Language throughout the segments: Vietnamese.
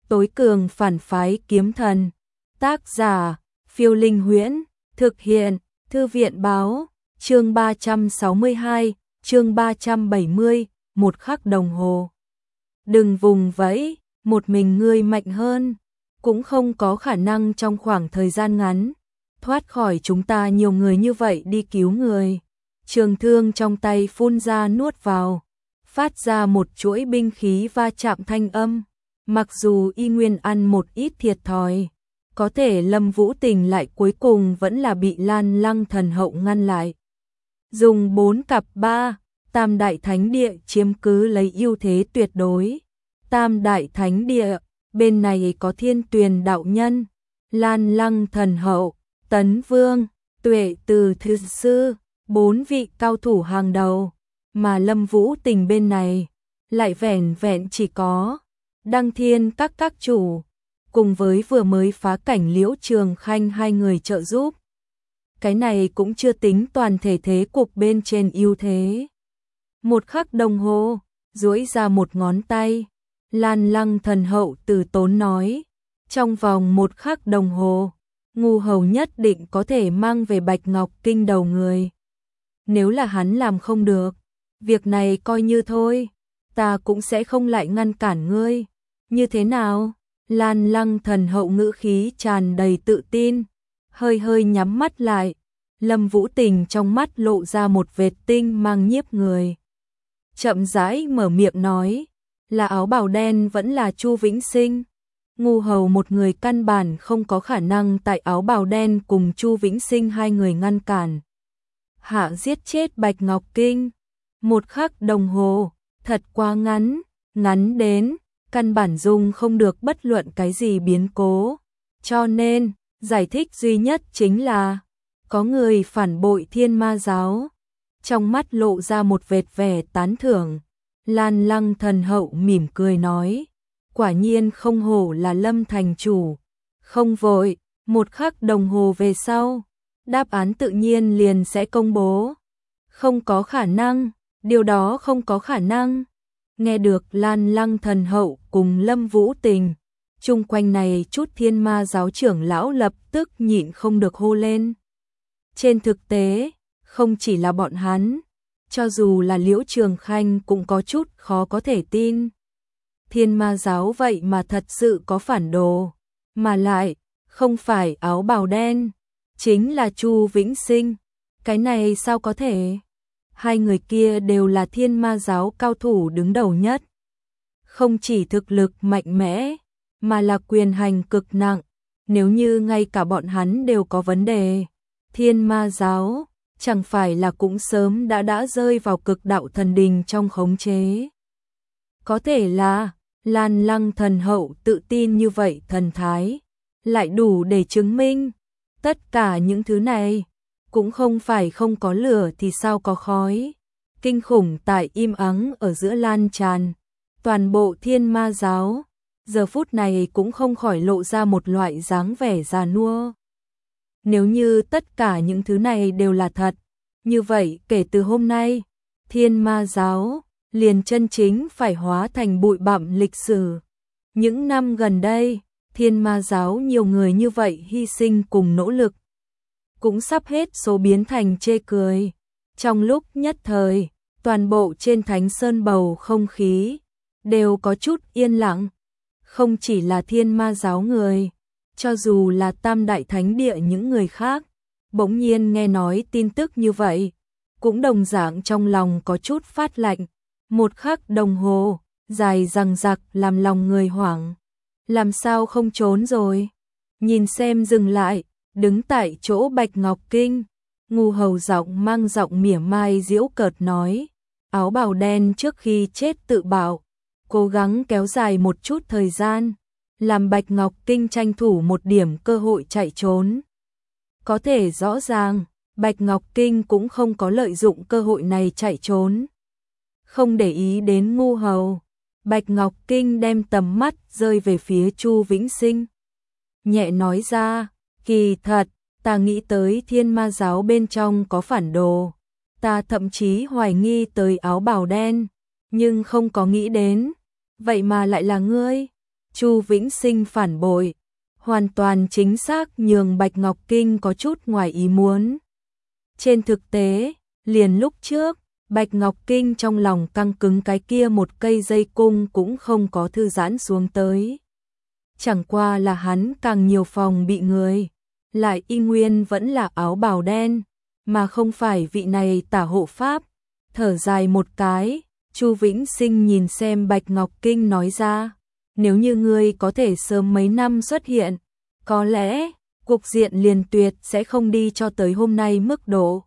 tối cường phản phái kiếm thần. Tác giả, Phiêu Linh Huyễn, thực hiện, Thư viện báo, chương 362, chương 370, một khắc đồng hồ. Đừng vùng vẫy, một mình ngươi mạnh hơn, cũng không có khả năng trong khoảng thời gian ngắn thoát khỏi chúng ta nhiều người như vậy đi cứu người. Trường thương trong tay phun ra nuốt vào, phát ra một chuỗi binh khí va chạm thanh âm. Mặc dù y nguyên ăn một ít thiệt thòi, có thể Lâm Vũ Tình lại cuối cùng vẫn là bị Lan Lăng Thần Hậu ngăn lại. Dùng 4 cặp 3, Tam Đại Thánh Địa chiếm cứ lấy ưu thế tuyệt đối. Tam Đại Thánh Địa, bên này có Thiên Tuyền đạo nhân, Lan Lăng Thần Hậu, Tấn Vương, Tuệ Từ Thư Sư, 4 vị cao thủ hàng đầu, mà Lâm Vũ Tình bên này lại vẻn vẹn chỉ có Đăng Thiên các chủ, cùng với vừa mới phá cảnh Liễu Trường Khanh hai người trợ giúp. Cái này cũng chưa tính toàn thể thế cục bên trên ưu thế. Một khắc đồng hồ, duỗi ra một ngón tay, Lan Lăng Thần Hậu từ tốn nói, trong vòng một khắc đồng hồ, Ngu Hầu nhất định có thể mang về Bạch Ngọc Kinh đầu người. Nếu là hắn làm không được, việc này coi như thôi, ta cũng sẽ không lại ngăn cản ngươi. Như thế nào? Lan Lăng Thần Hậu ngữ khí tràn đầy tự tin, hơi hơi nhắm mắt lại. Lâm Vũ Tình trong mắt lộ ra một vệt tinh mang nhiếp người. Chậm rãi mở miệng nói, là áo bào đen vẫn là Chu Vĩnh Sinh. Ngu Hầu một người căn bản không có khả năng tại áo bào đen cùng Chu Vĩnh Sinh hai người ngăn cản. Hạ giết chết Bạch Ngọc Kinh. Một khắc đồng hồ, thật quá ngắn, ngắn đến căn bản dung không được bất luận cái gì biến cố. Cho nên, giải thích duy nhất chính là có người phản bội Thiên Ma giáo. Trong mắt lộ ra một vệt vẻ tán thưởng, Lan Lăng Thần Hậu mỉm cười nói, quả nhiên không hổ là Lâm thành chủ. Không vội, một khắc đồng hồ về sau, đáp án tự nhiên liền sẽ công bố. Không có khả năng, điều đó không có khả năng. Nghe được Lan Lăng Thần Hậu cùng Lâm Vũ Tình, chung quanh này chút Thiên Ma giáo trưởng lão lập tức nhịn không được hô lên. Trên thực tế, không chỉ là bọn hắn, cho dù là Liễu Trường Khanh cũng có chút khó có thể tin. Thiên Ma giáo vậy mà thật sự có phản đồ, mà lại không phải áo bào đen, chính là Chu Vĩnh Sinh. Cái này sao có thể? Hai người kia đều là Thiên Ma giáo cao thủ đứng đầu nhất. Không chỉ thực lực mạnh mẽ, mà là quyền hành cực nặng. Nếu như ngay cả bọn hắn đều có vấn đề, Thiên Ma giáo chẳng phải là cũng sớm đã rơi vào cực đạo thần đình trong khống chế. Có thể là Lan Lăng Thần Hậu tự tin như vậy thần thái, lại đủ để chứng minh tất cả những thứ này cũng không phải không có lửa thì sao có khói. Kinh khủng tại im ắng ở giữa lan tràn, toàn bộ Thiên Ma giáo giờ phút này cũng không khỏi lộ ra một loại dáng vẻ già nua. Nếu như tất cả những thứ này đều là thật, như vậy kể từ hôm nay, Thiên Ma giáo liền chân chính phải hóa thành bụi bặm lịch sử. Những năm gần đây, Thiên Ma giáo nhiều người như vậy hy sinh cùng nỗ lực, cũng sắp hết số biến thành chê cười. Trong lúc nhất thời, toàn bộ trên Thánh Sơn bầu không khí đều có chút yên lặng. Không chỉ là Thiên Ma giáo người, cho dù là Tam Đại Thánh Địa những người khác, bỗng nhiên nghe nói tin tức như vậy, cũng đồng dạng trong lòng có chút phát lạnh. Một khắc đồng hồ, dài dằng dặc làm lòng người hoảng. Làm sao không trốn rồi? Nhìn xem dừng lại, đứng tại chỗ Bạch Ngọc Kinh, Ngu Hầu giọng mang giọng mỉa mai giễu cợt nói, áo bào đen trước khi chết tự bảo, cố gắng kéo dài một chút thời gian, làm Bạch Ngọc Kinh tranh thủ một điểm cơ hội chạy trốn. Có thể rõ ràng, Bạch Ngọc Kinh cũng không có lợi dụng cơ hội này chạy trốn. Không để ý đến Ngu Hầu, Bạch Ngọc Kinh đem tầm mắt rơi về phía Chu Vĩnh Sinh. Nhẹ nói ra, kỳ thật, ta nghĩ tới Thiên Ma giáo bên trong có phản đồ. Ta thậm chí hoài nghi tới áo bào đen, nhưng không có nghĩ đến. Vậy mà lại là ngươi. Chu Vĩnh Sinh phản bội, hoàn toàn chính xác nhường Bạch Ngọc Kinh có chút ngoài ý muốn. Trên thực tế, liền lúc trước, Bạch Ngọc Kinh trong lòng căng cứng cái kia một cây dây cung cũng không có thư giãn xuống tới. Chẳng qua là hắn càng nhiều phòng bị người, lại y nguyên vẫn là áo bào đen, mà không phải vị này tả hộ pháp. Thở dài một cái, Chu Vĩnh Sinh nhìn xem Bạch Ngọc Kinh nói ra, nếu như ngươi có thể sớm mấy năm xuất hiện, có lẽ cục diện liền tuyệt sẽ không đi cho tới hôm nay mức độ.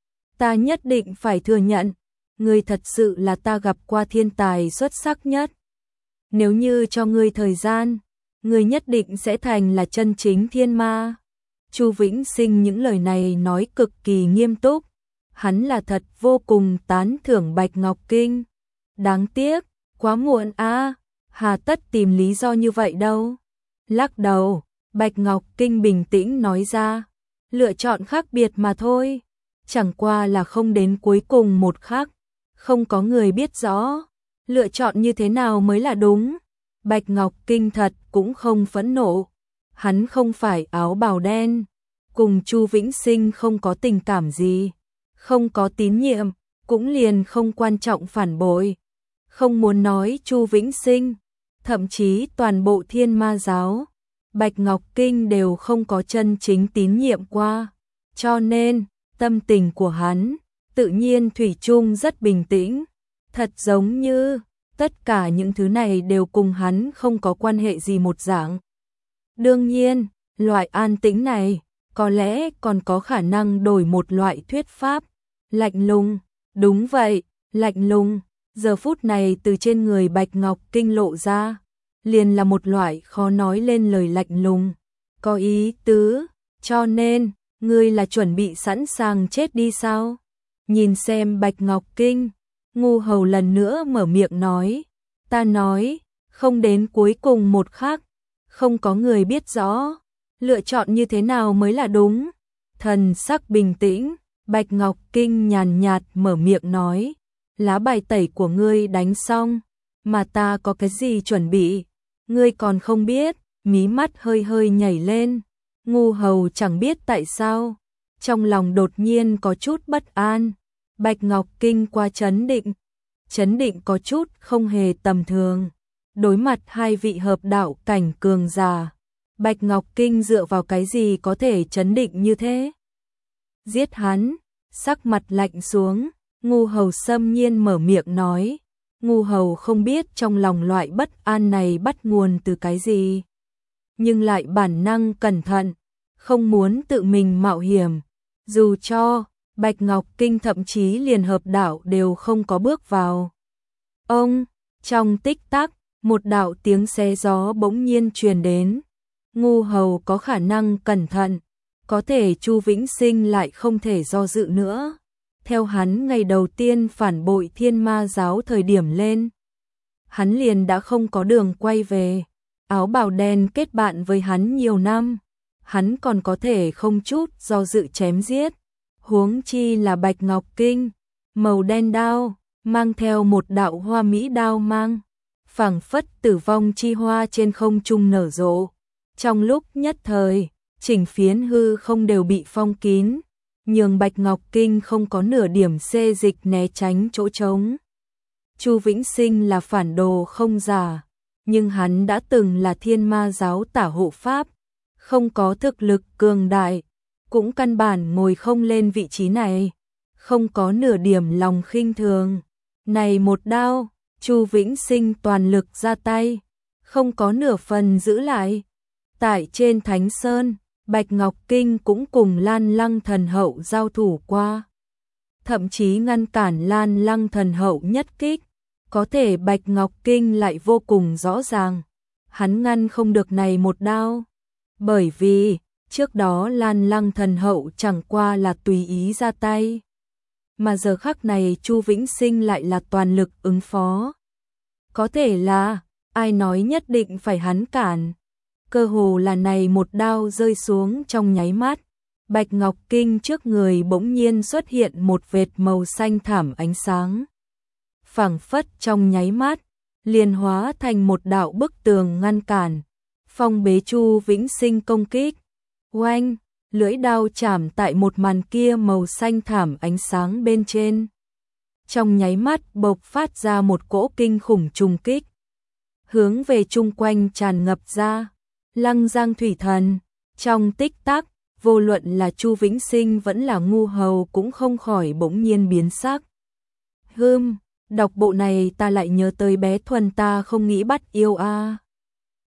Ta nhất định phải thừa nhận, ngươi thật sự là ta gặp qua thiên tài xuất sắc nhất. Nếu như cho ngươi thời gian, ngươi nhất định sẽ thành là chân chính thiên ma. Chu Vĩnh Sinh những lời này nói cực kỳ nghiêm túc, hắn là thật vô cùng tán thưởng Bạch Ngọc Kinh. Đáng tiếc, quá muộn a, hà tất tìm lý do như vậy đâu. Lắc đầu, Bạch Ngọc Kinh bình tĩnh nói ra, lựa chọn khác biệt mà thôi, chẳng qua là không đến cuối cùng một khắc, không có người biết rõ, lựa chọn như thế nào mới là đúng. Bạch Ngọc Kinh thật cũng không phẫn nộ, hắn không phải áo bào đen, cùng Chu Vĩnh Sinh không có tình cảm gì, không có tín nhiệm, cũng liền không quan trọng phản bội. Không muốn nói Chu Vĩnh Sinh, thậm chí toàn bộ Thiên Ma giáo, Bạch Ngọc Kinh đều không có chân chính tín nhiệm qua, cho nên tâm tình của hắn tự nhiên thủy chung rất bình tĩnh, thật giống như tất cả những thứ này đều cùng hắn không có quan hệ gì một dạng. Đương nhiên, loại an tĩnh này có lẽ còn có khả năng đổi một loại thuyết pháp, lạnh lùng. Đúng vậy, lạnh lùng, giờ phút này từ trên người Bạch Ngọc Kinh lộ ra, liền là một loại khó nói lên lời lạnh lùng, có ý tứ, cho nên, ngươi là chuẩn bị sẵn sàng chết đi sao? Nhìn xem Bạch Ngọc Kinh, Ngu Hầu lần nữa mở miệng nói, ta nói, không đến cuối cùng một khắc, không có người biết rõ, lựa chọn như thế nào mới là đúng. Thần sắc bình tĩnh, Bạch Ngọc Kinh nhàn nhạt mở miệng nói, lá bài tẩy của ngươi đánh xong, mà ta có cái gì chuẩn bị, ngươi còn không biết. Mí mắt hơi hơi nhảy lên, Ngu Hầu chẳng biết tại sao, trong lòng đột nhiên có chút bất an. Bạch Ngọc Kinh qua chấn định có chút không hề tầm thường. Đối mặt hai vị hợp đạo cảnh cường giả, Bạch Ngọc Kinh dựa vào cái gì có thể chấn định như thế? Giết hắn, sắc mặt lạnh xuống, Ngu Hầu xâm nhiên mở miệng nói. Ngu Hầu không biết trong lòng loại bất an này bắt nguồn từ cái gì, nhưng lại bản năng cẩn thận, không muốn tự mình mạo hiểm, dù cho Bạch Ngọc Kinh thậm chí liền hợp đạo đều không có bước vào. Ông, trong tích tắc, một đạo tiếng xé gió bỗng nhiên truyền đến. Ngu Hầu có khả năng cẩn thận, có thể Chu Vĩnh Sinh lại không thể do dự nữa. Theo hắn ngày đầu tiên phản bội Thiên Ma giáo thời điểm lên, hắn liền đã không có đường quay về. Áo bào đen kết bạn với hắn nhiều năm, hắn còn có thể không chút do dự chém giết. Huống chi là Bạch Ngọc Kinh, màu đen đao, mang theo một đạo hoa mỹ đao mang, phảng phất tử vong chi hoa trên không trung nở rộ. Trong lúc nhất thời, chỉnh phiến hư không đều bị phong kín, nhường Bạch Ngọc Kinh không có nửa điểm xê dịch né tránh chỗ trống. Chu Vĩnh Sinh là phản đồ không giả, nhưng hắn đã từng là Thiên Ma giáo tả hộ pháp, không có thực lực cường đại, cũng căn bản ngồi không lên vị trí này, không có nửa điểm lòng khinh thường. Này một đao, Chu Vĩnh Sinh toàn lực ra tay, không có nửa phần giữ lại. Tại trên Thánh Sơn, Bạch Ngọc Kinh cũng cùng Lan Lăng Thần Hậu giao thủ qua, thậm chí ngăn cản Lan Lăng Thần Hậu nhất kích. Có thể Bạch Ngọc Kinh lại vô cùng rõ ràng, hắn ngăn không được này một đao, bởi vì trước đó Lan Lăng Thần Hậu chẳng qua là tùy ý ra tay, mà giờ khắc này Chu Vĩnh Sinh lại là toàn lực ứng phó. Có thể là ai nói nhất định phải hắn cản, cơ hồ là này một đao rơi xuống trong nháy mắt, Bạch Ngọc Kinh trước người bỗng nhiên xuất hiện một vệt màu xanh thẳm ánh sáng. Phảng phất trong nháy mắt, liền hóa thành một đạo bức tường ngăn cản, phong bế Chu Vĩnh Sinh công kích. Oanh, lưỡi đao chạm tại một màn kia màu xanh thảm ánh sáng bên trên. Trong nháy mắt bộc phát ra một cỗ kinh khủng trùng kích, hướng về chung quanh tràn ngập ra. Lăng Giang thủy thần, trong tích tắc, vô luận là Chu Vĩnh Sinh vẫn là Ngu Hầu cũng không khỏi bỗng nhiên biến sắc. Đọc bộ này ta lại nhớ tới bé Thuần ta không nghĩ bắt yêu a.